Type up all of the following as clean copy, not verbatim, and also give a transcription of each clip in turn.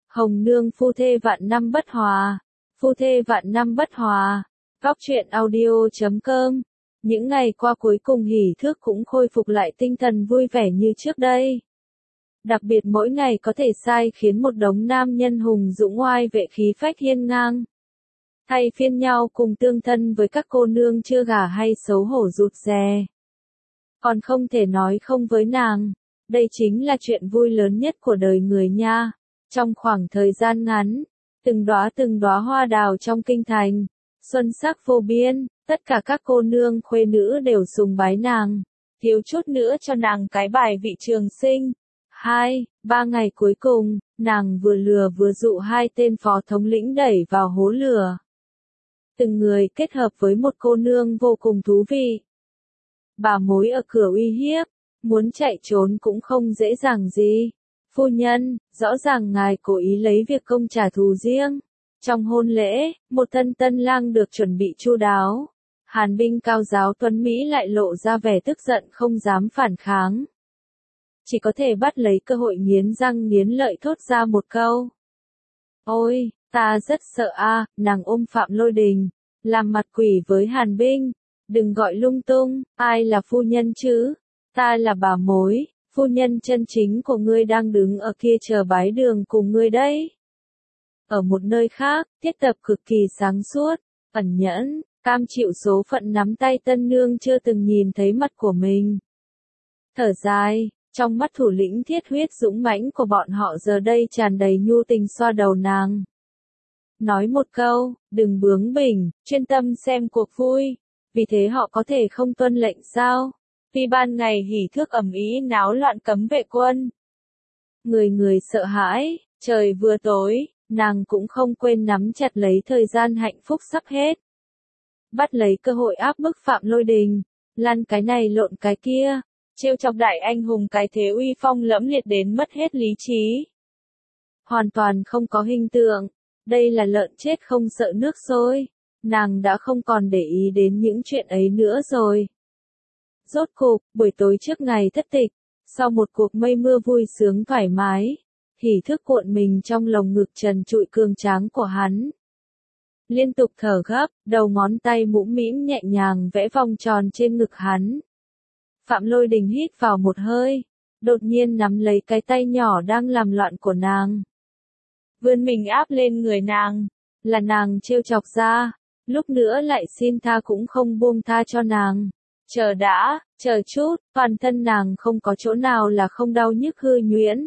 Hồng nương phu thê vạn năm bất hòa. Phu thê vạn năm bất hòa. Góc truyện audio.com. Những ngày qua cuối cùng Hỷ Thước cũng khôi phục lại tinh thần vui vẻ như trước đây. Đặc biệt mỗi ngày có thể sai khiến một đống nam nhân hùng dũng oai vệ khí phách hiên ngang. Thay phiên nhau cùng tương thân với các cô nương chưa gả hay xấu hổ rụt rè. Còn không thể nói không với nàng. Đây chính là chuyện vui lớn nhất của đời người nha. Trong khoảng thời gian ngắn, từng đóa hoa đào trong kinh thành, xuân sắc vô biên, tất cả các cô nương khuê nữ đều sùng bái nàng, thiếu chút nữa cho nàng cái bài vị trường sinh. 2-3 ngày cuối cùng, nàng vừa lừa vừa dụ hai tên phó thống lĩnh đẩy vào hố lửa. Từng người kết hợp với một cô nương vô cùng thú vị. Bà mối ở cửa uy hiếp, muốn chạy trốn cũng không dễ dàng gì. Phu nhân, rõ ràng ngài cố ý lấy việc công trả thù riêng. Trong hôn lễ, một tân lang được chuẩn bị chu đáo. Hàn binh cao giáo tuấn Mỹ lại lộ ra vẻ tức giận không dám phản kháng. Chỉ có thể bắt lấy cơ hội nghiến răng nghiến lợi thốt ra một câu. Ôi, ta rất sợ a. Nàng ôm Phạm Lôi Đình, làm mặt quỷ với Hàn binh. Đừng gọi lung tung, ai là phu nhân chứ? Ta là bà mối, phu nhân chân chính của ngươi đang đứng ở kia chờ bái đường cùng ngươi đấy. Ở một nơi khác, Tiết Tập cực kỳ sáng suốt, ẩn nhẫn, cam chịu số phận nắm tay tân nương chưa từng nhìn thấy mặt của mình. Thở dài, trong mắt thủ lĩnh thiết huyết dũng mãnh của bọn họ giờ đây tràn đầy nhu tình xoa đầu nàng. Nói một câu, đừng bướng bỉnh, chuyên tâm xem cuộc vui, vì thế họ có thể không tuân lệnh sao? Vì ban ngày Hỷ Thước ầm ĩ náo loạn cấm vệ quân. Người sợ hãi, trời vừa tối, nàng cũng không quên nắm chặt lấy thời gian hạnh phúc sắp hết. Bắt lấy cơ hội áp bức Phạm Lôi Đình, lăn cái này lộn cái kia, trêu chọc đại anh hùng cái thế uy phong lẫm liệt đến mất hết lý trí. Hoàn toàn không có hình tượng, đây là lợn chết không sợ nước sôi, nàng đã không còn để ý đến những chuyện ấy nữa rồi. Rốt cục, buổi tối trước ngày thất tịch, sau một cuộc mây mưa vui sướng thoải mái, Hỷ Thước cuộn mình trong lồng ngực trần trụi cường tráng của hắn. Liên tục thở gấp, đầu ngón tay mũm mĩm nhẹ nhàng vẽ vòng tròn trên ngực hắn. Phạm Lôi Đình hít vào một hơi, đột nhiên nắm lấy cái tay nhỏ đang làm loạn của nàng. Vươn mình áp lên người nàng, là nàng trêu chọc ra, lúc nữa lại xin tha cũng không buông tha cho nàng. Chờ đã, chờ chút, toàn thân nàng không có chỗ nào là không đau nhức hư nhuyễn.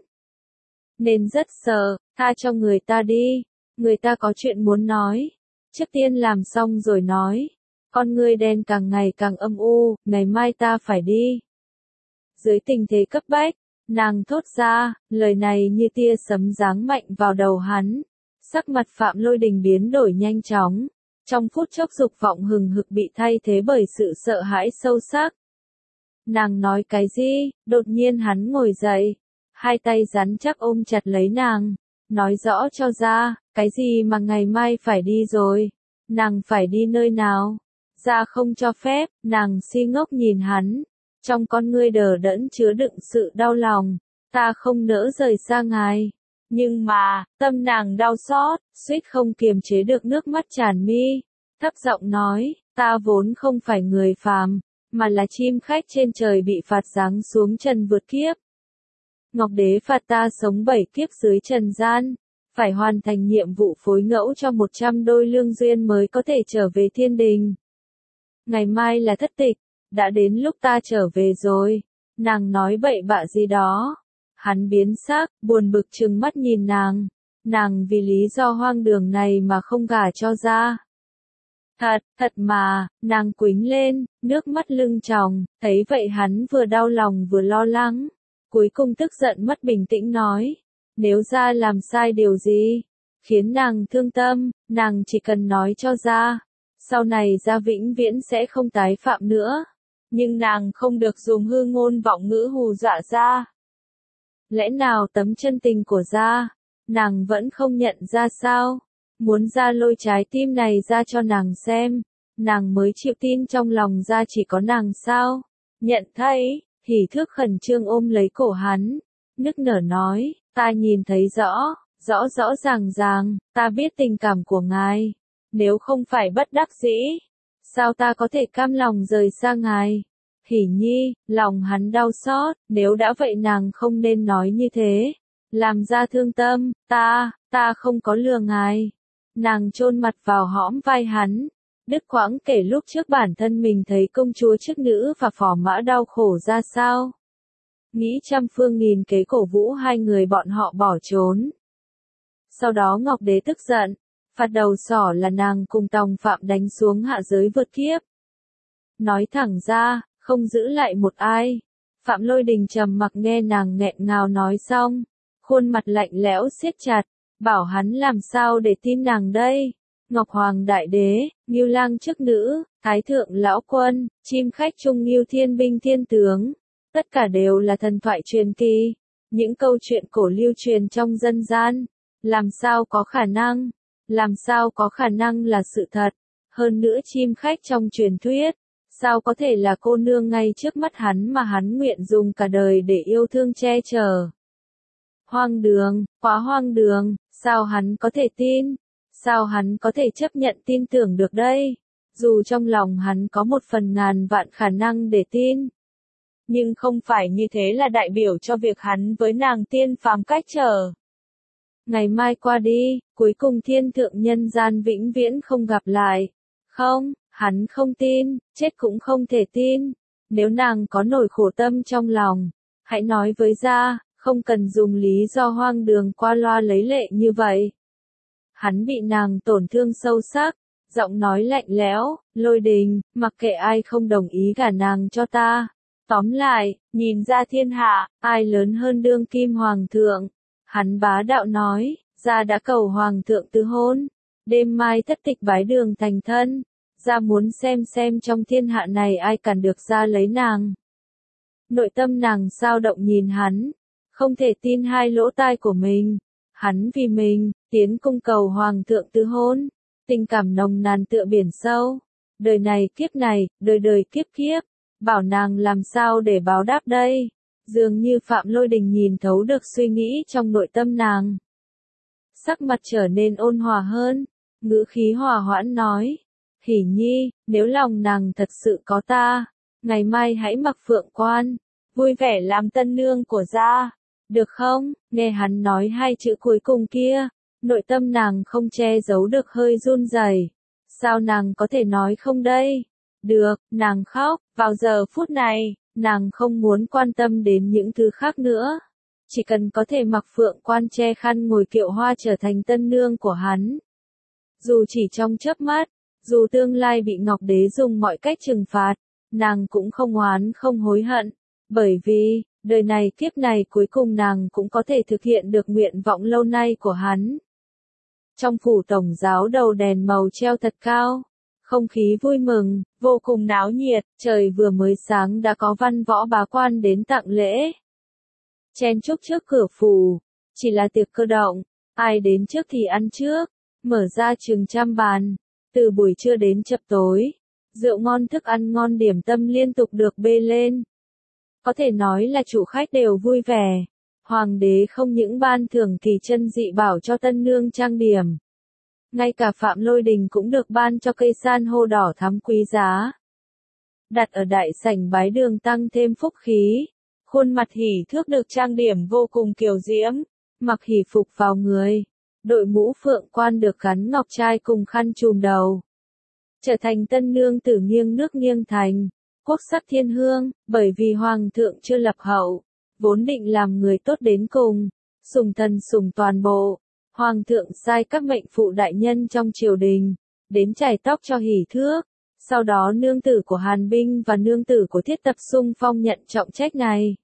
Nên rất sợ, tha cho người ta đi, người ta có chuyện muốn nói. Trước tiên làm xong rồi nói. Con ngươi đen càng ngày càng âm u, ngày mai ta phải đi. Dưới tình thế cấp bách, nàng thốt ra, lời này như tia sấm giáng mạnh vào đầu hắn. Sắc mặt Phạm Lôi Đình biến đổi nhanh chóng. Trong phút chốc dục vọng hừng hực bị thay thế bởi sự sợ hãi sâu sắc. Nàng nói cái gì? Đột nhiên hắn ngồi dậy. Hai tay rắn chắc ôm chặt lấy nàng. Nói rõ cho ra, cái gì mà ngày mai phải đi rồi? Nàng phải đi nơi nào? Ra không cho phép, nàng si ngốc nhìn hắn. Trong con ngươi đờ đẫn chứa đựng sự đau lòng. Ta không nỡ rời xa ngài. Nhưng mà, tâm nàng đau xót, suýt không kiềm chế được nước mắt tràn mi. Thấp giọng nói, ta vốn không phải người phàm, mà là chim khách trên trời bị phạt giáng xuống trần vượt kiếp. Ngọc Đế phạt ta sống 7 kiếp dưới trần gian, phải hoàn thành nhiệm vụ phối ngẫu cho 100 đôi lương duyên mới có thể trở về thiên đình. Ngày mai là thất tịch, đã đến lúc ta trở về rồi. Nàng nói bậy bạ gì đó. Hắn biến sắc, buồn bực trừng mắt nhìn nàng. Nàng vì lý do hoang đường này mà không gả cho ra. Thật mà, nàng quĩnh lên, nước mắt lưng tròng, thấy vậy hắn vừa đau lòng vừa lo lắng. Cuối cùng tức giận mất bình tĩnh nói, nếu ra làm sai điều gì, khiến nàng thương tâm, nàng chỉ cần nói cho ra. Sau này ra vĩnh viễn sẽ không tái phạm nữa. Nhưng nàng không được dùng hư ngôn vọng ngữ hù dọa ra. Lẽ nào tấm chân tình của gia, nàng vẫn không nhận ra sao? Muốn gia lôi trái tim này ra cho nàng xem, nàng mới chịu tin trong lòng gia chỉ có nàng sao? Nhận thấy, Hỷ Thước khẩn trương ôm lấy cổ hắn, nức nở nói, ta nhìn thấy rõ, rõ rõ ràng ràng, ta biết tình cảm của ngài. Nếu không phải bất đắc dĩ, sao ta có thể cam lòng rời xa ngài? Hỉ Nhi, lòng hắn đau xót, nếu đã vậy nàng không nên nói như thế. Làm ra thương tâm, ta không có lừa ngài. Nàng chôn mặt vào hõm vai hắn. Đứt quãng kể lúc trước bản thân mình thấy công chúa chức nữ và phò mã đau khổ ra sao. Nghĩ trăm phương nghìn kế cổ vũ hai người bọn họ bỏ trốn. Sau đó Ngọc Đế tức giận, phạt đầu sỏ là nàng cùng tòng phạm đánh xuống hạ giới vượt kiếp. Nói thẳng ra, không giữ lại một ai. Phạm Lôi Đình trầm mặc nghe nàng nghẹn ngào nói xong, khuôn mặt lạnh lẽo siết chặt, bảo hắn làm sao để tin nàng đây. Ngọc Hoàng Đại Đế, Ngưu Lang chức nữ, Thái Thượng Lão Quân, chim khách trung Ngưu Thiên Binh Thiên Tướng, tất cả đều là thần thoại truyền kỳ, những câu chuyện cổ lưu truyền trong dân gian, làm sao có khả năng là sự thật. Hơn nữa chim khách trong truyền thuyết, sao có thể là cô nương ngay trước mắt hắn mà hắn nguyện dùng cả đời để yêu thương che chở. Hoang đường, quá hoang đường, sao hắn có thể tin? Sao hắn có thể chấp nhận tin tưởng được đây? Dù trong lòng hắn có 1/1000 vạn khả năng để tin. Nhưng không phải như thế là đại biểu cho việc hắn với nàng tiên phàm cách trở. Ngày mai qua đi, cuối cùng thiên thượng nhân gian vĩnh viễn không gặp lại. Không, hắn không tin, chết cũng không thể tin. Nếu nàng có nỗi khổ tâm trong lòng, hãy nói với ra, không cần dùng lý do hoang đường qua loa lấy lệ như vậy. Hắn bị nàng tổn thương sâu sắc, giọng nói lạnh lẽo, Lôi Đình, mặc kệ ai không đồng ý gả nàng cho ta. Tóm lại, nhìn ra thiên hạ, ai lớn hơn đương kim hoàng thượng. Hắn bá đạo nói, gia đã cầu hoàng thượng tứ hôn. Đêm mai thất tịch bái đường thành thân. Gia muốn xem trong thiên hạ này ai cản được gia lấy nàng. Nội tâm nàng sao động nhìn hắn, không thể tin hai lỗ tai của mình. Hắn vì mình, tiến cung cầu hoàng thượng tứ hôn, tình cảm nồng nàn tựa biển sâu. Đời này, đời đời kiếp kiếp, bảo nàng làm sao để báo đáp đây. Dường như Phạm Lôi Đình nhìn thấu được suy nghĩ trong nội tâm nàng. Sắc mặt trở nên ôn hòa hơn, ngữ khí hòa hoãn nói. Hỉ Nhi, nếu lòng nàng thật sự có ta, ngày mai hãy mặc phượng quan, vui vẻ làm tân nương của gia. Được không? Nghe hắn nói hai chữ cuối cùng kia, nội tâm nàng không che giấu được hơi run rẩy. Sao nàng có thể nói không đây? Được, nàng khóc, vào giờ phút này, nàng không muốn quan tâm đến những thứ khác nữa. Chỉ cần có thể mặc phượng quan che khăn ngồi kiệu hoa trở thành tân nương của hắn. Dù chỉ trong chớp mắt, dù tương lai bị Ngọc Đế dùng mọi cách trừng phạt, nàng cũng không oán không hối hận. Bởi vì, đời này kiếp này cuối cùng nàng cũng có thể thực hiện được nguyện vọng lâu nay của hắn. Trong phủ tổng giáo đầu đèn màu treo thật cao. Không khí vui mừng, vô cùng náo nhiệt, trời vừa mới sáng đã có văn võ bá quan đến tặng lễ. Chen chúc trước cửa phủ, chỉ là tiệc cơ động, ai đến trước thì ăn trước, mở ra chừng trăm bàn, từ buổi trưa đến chập tối, rượu ngon thức ăn ngon điểm tâm liên tục được bê lên. Có thể nói là chủ khách đều vui vẻ, hoàng đế không những ban thưởng kỳ chân dị bảo cho tân nương trang điểm. Ngay cả Phạm Lôi Đình cũng được ban cho cây san hô đỏ thắm quý giá. Đặt ở đại sảnh bái đường tăng thêm phúc khí. Khuôn mặt Hỉ Thước được trang điểm vô cùng kiều diễm, mặc hỷ phục vào người. Đội mũ phượng quan được gắn ngọc trai cùng khăn trùm đầu. Trở thành tân nương tử nghiêng nước nghiêng thành, quốc sắc thiên hương, bởi vì hoàng thượng chưa lập hậu, vốn định làm người tốt đến cùng, sủng thần sủng toàn bộ. Hoàng thượng sai các mệnh phụ đại nhân trong triều đình, đến chải tóc cho Hỉ Thước, sau đó nương tử của Hàn Binh và nương tử của Thiết Tập xung phong nhận trọng trách này.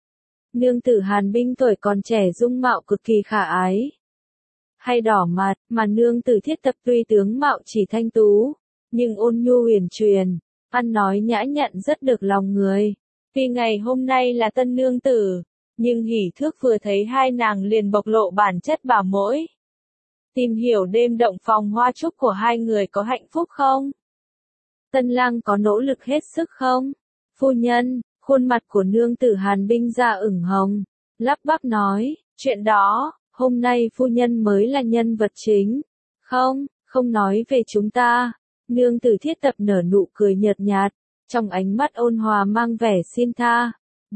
Nương tử Hàn Binh tuổi còn trẻ dung mạo cực kỳ khả ái, hay đỏ mặt, mà nương tử Thiết Tập tuy tướng mạo chỉ thanh tú, nhưng ôn nhu huyền truyền, ăn nói nhã nhặn rất được lòng người. Vì ngày hôm nay là tân nương tử, nhưng Hỉ Thước vừa thấy hai nàng liền bộc lộ bản chất bảo mẫu. Tìm hiểu đêm động phòng hoa chúc của hai người có hạnh phúc không? Tân lang có nỗ lực hết sức không? Phu nhân, khuôn mặt của nương tử Hàn Binh ra ửng hồng, lắp bắp nói, chuyện đó, hôm nay phu nhân mới là nhân vật chính. Không, không nói về chúng ta. Nương tử Thiết Tập nở nụ cười nhợt nhạt, trong ánh mắt ôn hòa mang vẻ xin tha.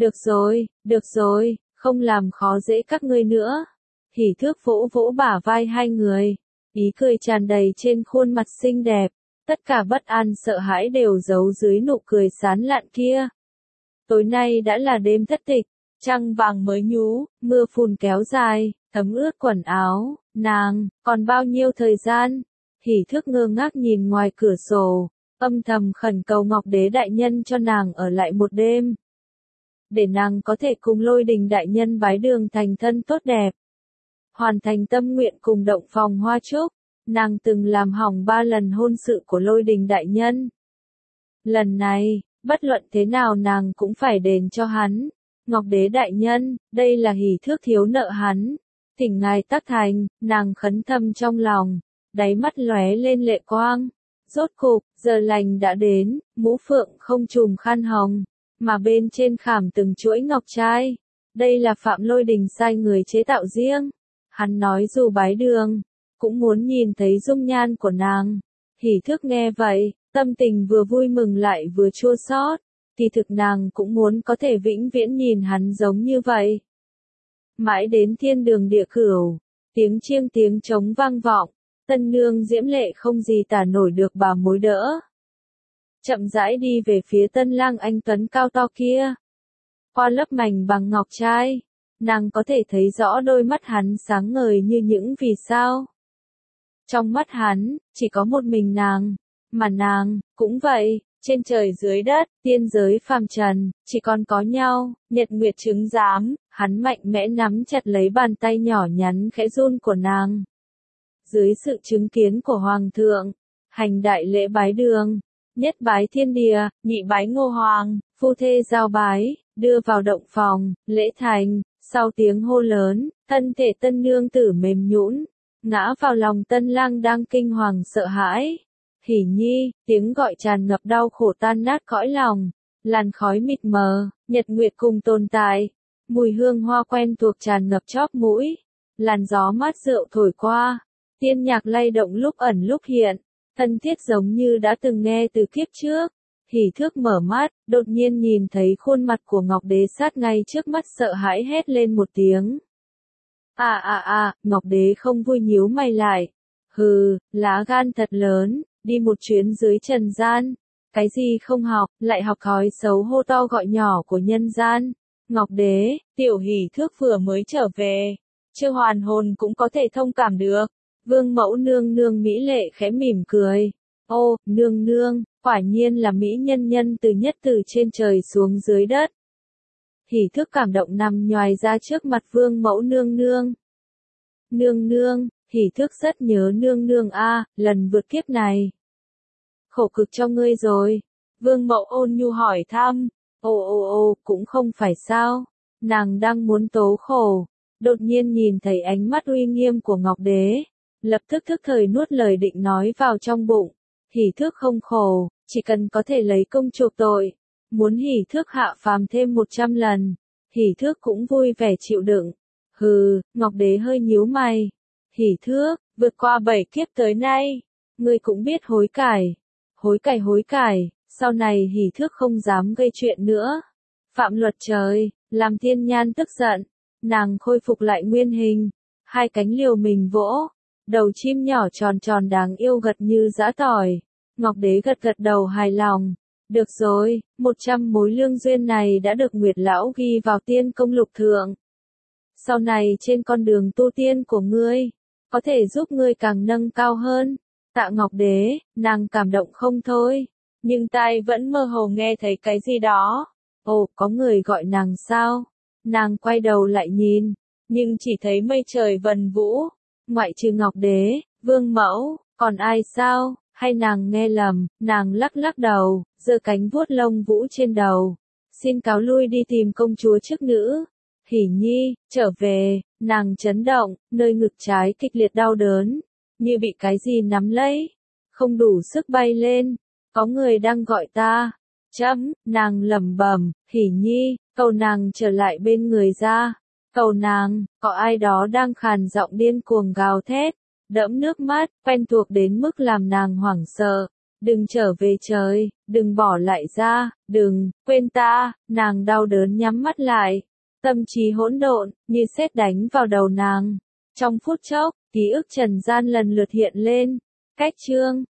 Được rồi, không làm khó dễ các ngươi nữa. Hỉ Thước vỗ vỗ bả vai hai người, ý cười tràn đầy trên khuôn mặt xinh đẹp, tất cả bất an sợ hãi đều giấu dưới nụ cười sán lạn kia. Tối nay đã là đêm thất tịch, trăng vàng mới nhú, mưa phùn kéo dài, thấm ướt quần áo, nàng, còn bao nhiêu thời gian? Hỉ Thước ngơ ngác nhìn ngoài cửa sổ, âm thầm khẩn cầu Ngọc Đế đại nhân cho nàng ở lại một đêm. Để nàng có thể cùng Lôi Đình đại nhân bái đường thành thân tốt đẹp. Hoàn thành tâm nguyện cùng động phòng hoa trúc, nàng từng làm hỏng 3 lần hôn sự của Lôi Đình đại nhân. Lần này, bất luận thế nào nàng cũng phải đền cho hắn. Ngọc Đế đại nhân, đây là Hỉ Thước thiếu nợ hắn. Thỉnh ngài tác thành, nàng khấn thầm trong lòng, đáy mắt lóe lên lệ quang. Rốt cục, giờ lành đã đến, mũ phượng không trùm khăn hồng, mà bên trên khảm từng chuỗi ngọc trai. Đây là Phạm Lôi Đình sai người chế tạo riêng. Hắn nói dù bái đường, cũng muốn nhìn thấy dung nhan của nàng. Hỉ Thước nghe vậy, tâm tình vừa vui mừng lại vừa chua xót. Kỳ thực nàng cũng muốn có thể vĩnh viễn nhìn hắn giống như vậy. Mãi đến thiên đường địa cửu, tiếng chiêng tiếng trống vang vọng, tân nương diễm lệ không gì tả nổi được bà mối đỡ. Chậm rãi đi về phía tân lang anh tuấn cao to kia. Qua lớp mảnh bằng ngọc trai, nàng có thể thấy rõ đôi mắt hắn sáng ngời như những vì sao. Trong mắt hắn, chỉ có một mình nàng, mà nàng, cũng vậy, trên trời dưới đất, tiên giới phàm trần, chỉ còn có nhau, nhật nguyệt chứng giám, hắn mạnh mẽ nắm chặt lấy bàn tay nhỏ nhắn khẽ run của nàng. Dưới sự chứng kiến của Hoàng thượng, hành đại lễ bái đường, nhất bái thiên địa, nhị bái ngô hoàng, phu thê giao bái, đưa vào động phòng, lễ thành, sau tiếng hô lớn, thân thể tân nương tử mềm nhũn, ngã vào lòng tân lang đang kinh hoàng sợ hãi. Hỉ nhi, tiếng gọi tràn ngập đau khổ tan nát cõi lòng, làn khói mịt mờ, nhật nguyệt cùng tồn tại, mùi hương hoa quen thuộc tràn ngập chóp mũi, làn gió mát rượu thổi qua, tiên nhạc lay động lúc ẩn lúc hiện, thân thiết giống như đã từng nghe từ kiếp trước. Hỉ Thước mở mắt, đột nhiên nhìn thấy khuôn mặt của Ngọc Đế sát ngay trước mắt sợ hãi hét lên một tiếng. Ngọc Đế không vui nhíu mày lại. Hừ, lá gan thật lớn, đi một chuyến dưới trần gian. Cái gì không học, lại học thói xấu hô to gọi nhỏ của nhân gian. Ngọc Đế, tiểu Hỉ Thước vừa mới trở về, chưa hoàn hồn cũng có thể thông cảm được. Vương mẫu nương nương mỹ lệ khẽ mỉm cười. Ô, nương nương, quả nhiên là mỹ nhân nhân từ nhất từ trên trời xuống dưới đất. Hỉ Thước cảm động nằm nhoài ra trước mặt vương mẫu nương nương. Nương nương, Hỉ Thước rất nhớ nương nương lần vượt kiếp này. Khổ cực cho ngươi rồi. Vương mẫu ôn nhu hỏi thăm. Cũng không phải sao. Nàng đang muốn tố khổ. Đột nhiên nhìn thấy ánh mắt uy nghiêm của Ngọc Đế. Lập tức thức thời nuốt lời định nói vào trong bụng. Hỉ Thước không khổ, chỉ cần có thể lấy công chuộc tội. Muốn Hỉ Thước hạ phàm thêm 100 lần. Hỉ Thước cũng vui vẻ chịu đựng. Hừ, Ngọc Đế hơi nhíu mày. Hỉ Thước, vượt qua 7 kiếp tới nay, ngươi cũng biết hối cải. Hối cải, sau này Hỉ Thước không dám gây chuyện nữa. Phạm luật trời, làm thiên nhan tức giận. Nàng khôi phục lại nguyên hình. Hai cánh liều mình vỗ. Đầu chim nhỏ tròn tròn đáng yêu gật như giã tỏi. Ngọc Đế gật gật đầu hài lòng. Được rồi, 100 mối lương duyên này đã được Nguyệt Lão ghi vào tiên công lục thượng. Sau này trên con đường tu tiên của ngươi, có thể giúp ngươi càng nâng cao hơn. Tạ Ngọc Đế, nàng cảm động không thôi. Nhưng tai vẫn mơ hồ nghe thấy cái gì đó. Ồ, có người gọi nàng sao? Nàng quay đầu lại nhìn, nhưng chỉ thấy mây trời vần vũ. Ngoại trừ Ngọc Đế, Vương Mẫu, còn ai sao? Hay nàng nghe lầm? Nàng lắc lắc đầu, giơ cánh vuốt lông vũ trên đầu. Xin cáo lui đi tìm công chúa chức nữ. Hỉ nhi, trở về, nàng chấn động, nơi ngực trái kịch liệt đau đớn, như bị cái gì nắm lấy, không đủ sức bay lên. Có người đang gọi ta. Nàng lẩm bẩm, Hỉ nhi, cầu nàng trở lại bên người ra. Cầu nàng, có ai đó đang khàn giọng điên cuồng gào thét, đẫm nước mắt, quen thuộc đến mức làm nàng hoảng sợ. Đừng trở về trời, đừng bỏ lại ra, đừng, quên ta, nàng đau đớn nhắm mắt lại. Tâm trí hỗn độn, như sét đánh vào đầu nàng. Trong phút chốc, ký ức trần gian lần lượt hiện lên. Cách chương